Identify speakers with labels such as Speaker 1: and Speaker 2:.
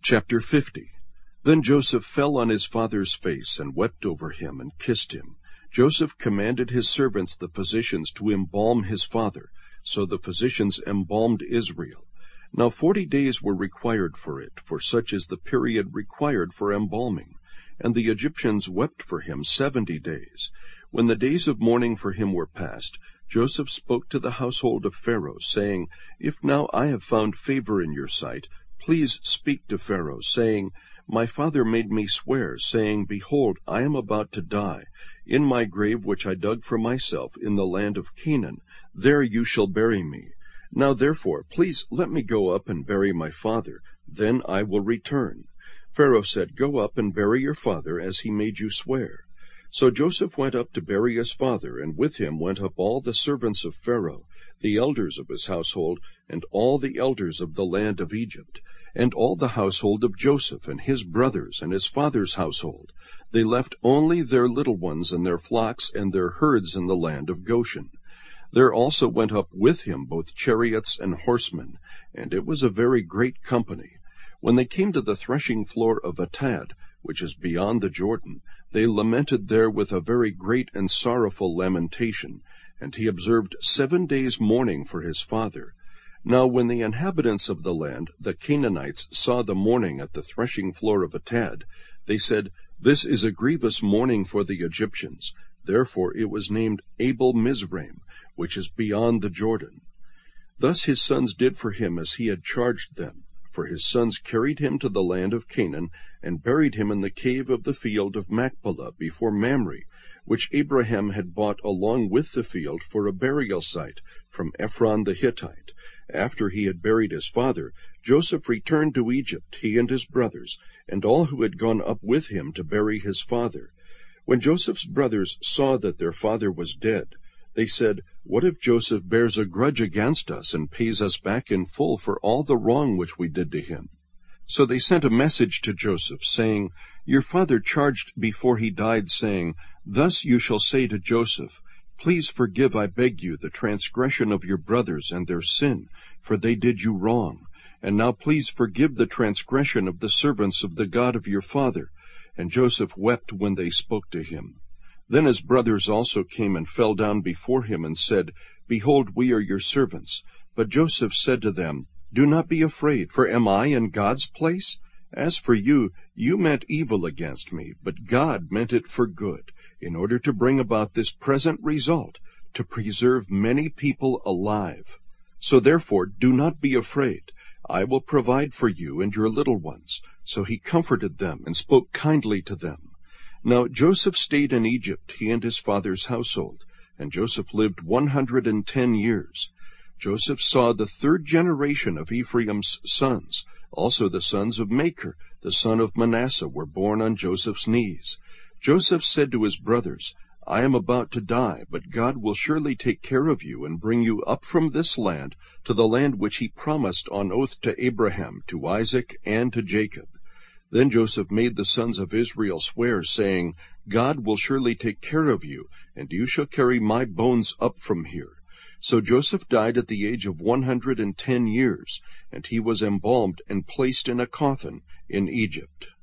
Speaker 1: Chapter 50. Then Joseph fell on his father's face and wept over him and kissed him. Joseph commanded his servants the physicians to embalm his father. So the physicians embalmed Israel. Now 40 days were required for it, for such is the period required for embalming. And the Egyptians wept for him 70 days. When the days of mourning for him were past, Joseph spoke to the household of Pharaoh, saying, If now I have found favor in your sight, please speak to Pharaoh, saying, My father made me swear, saying, Behold, I am about to die. In my grave which I dug for myself in the land of Canaan, there you shall bury me. Now therefore, please let me go up and bury my father, then I will return. Pharaoh said, Go up and bury your father as he made you swear. So Joseph went up to bury his father, and with him went up all the servants of Pharaoh, the elders of his household, and all the elders of the land of Egypt, and all the household of Joseph, and his brothers, and his father's household. They left only their little ones and their flocks and their herds in the land of Goshen. There also went up with him both chariots and horsemen, and it was a very great company. When they came to the threshing floor of Atad, which is beyond the Jordan, they lamented there with a very great and sorrowful lamentation, and he observed 7 days mourning for his father. Now when the inhabitants of the land, the Canaanites, saw the mourning at the threshing floor of Atad, they said, This is a grievous mourning for the Egyptians. Therefore it was named Abel Mizraim, which is beyond the Jordan. Thus his sons did for him as he had charged them. For his sons carried him to the land of Canaan, and buried him in the cave of the field of Machpelah before Mamre, which Abraham had bought along with the field for a burial site from Ephron the Hittite. After he had buried his father, Joseph returned to Egypt, he and his brothers, and all who had gone up with him to bury his father. When Joseph's brothers saw that their father was dead, they said, What if Joseph bears a grudge against us and pays us back in full for all the wrong which we did to him? So they sent a message to Joseph, saying, Your father charged before he died, saying, Thus you shall say to Joseph, Please forgive, I beg you, the transgression of your brothers and their sin, for they did you wrong. And now please forgive the transgression of the servants of the God of your father. And Joseph wept when they spoke to him. Then his brothers also came and fell down before him and said, Behold, we are your servants. But Joseph said to them, Do not be afraid, for am I in God's place? As for you, you meant evil against me, but God meant it for good, in order to bring about this present result, to preserve many people alive. So therefore, do not be afraid. I will provide for you and your little ones. So he comforted them and spoke kindly to them. Now Joseph stayed in Egypt, he and his father's household, and Joseph lived 110 years. Joseph saw the 3rd generation of Ephraim's sons. Also the sons of Machir, the son of Manasseh, were born on Joseph's knees. Joseph said to his brothers, I am about to die, but God will surely take care of you and bring you up from this land to the land which he promised on oath to Abraham, to Isaac, and to Jacob. Then Joseph made the sons of Israel swear, saying, God will surely take care of you, and you shall carry my bones up from here. So Joseph died at the age of 110 years, and he was embalmed and placed in a coffin in Egypt.